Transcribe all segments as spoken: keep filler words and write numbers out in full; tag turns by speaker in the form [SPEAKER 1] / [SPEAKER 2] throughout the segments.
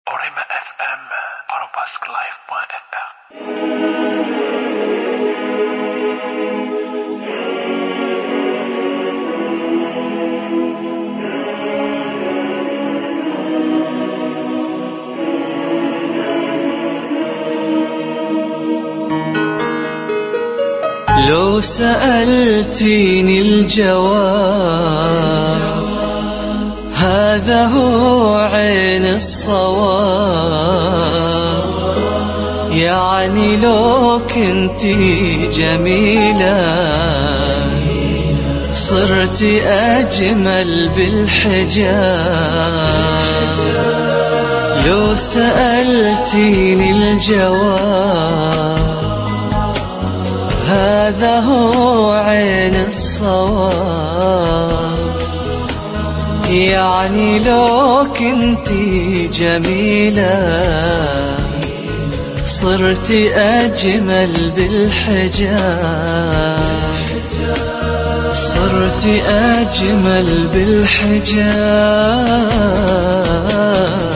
[SPEAKER 1] Orima F M, Arabesque Live point F R.
[SPEAKER 2] لو سألتيني الجواب هذا هو عين الصواب، يعني لو كنتي جميلة صرتي أجمل بالحجاب. لو سألتيني الجواب هذا هو عين الصواب، يعني لو كنتي جميلة صرتي أجمل بالحجاب، صرتي أجمل بالحجاب.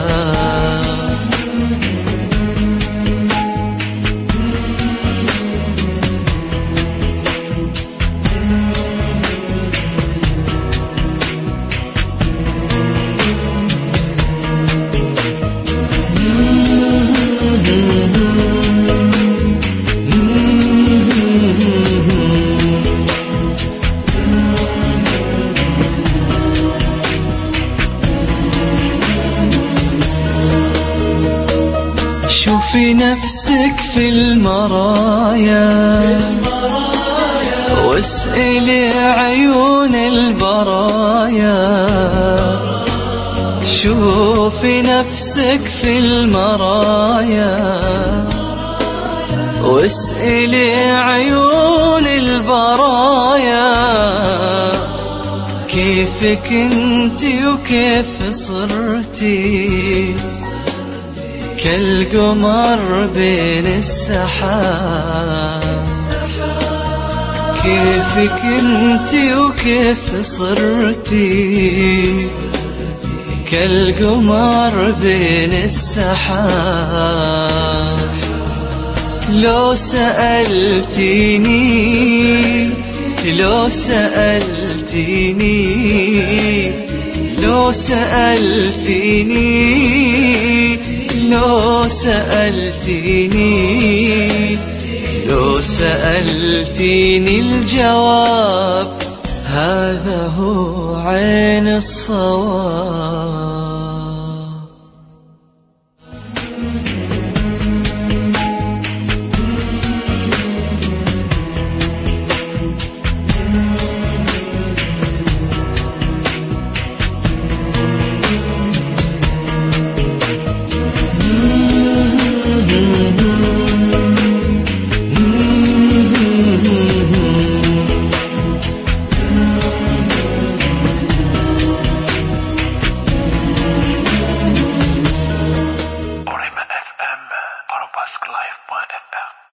[SPEAKER 2] شوفي نفسك في المرايا واسألي عيون البرايا. شوفي نفسك في المرايا واسألي عيون البرايا، كيفك انتي وكيف صرتي كالقمر بين السحاب. كيفك انتي وكيف صرتي كالقمر بين السحاب. لو سألتيني لو سألتيني لو سألتيني لو سألتيني لو سألتيني الجواب هذا هو عين الصواب.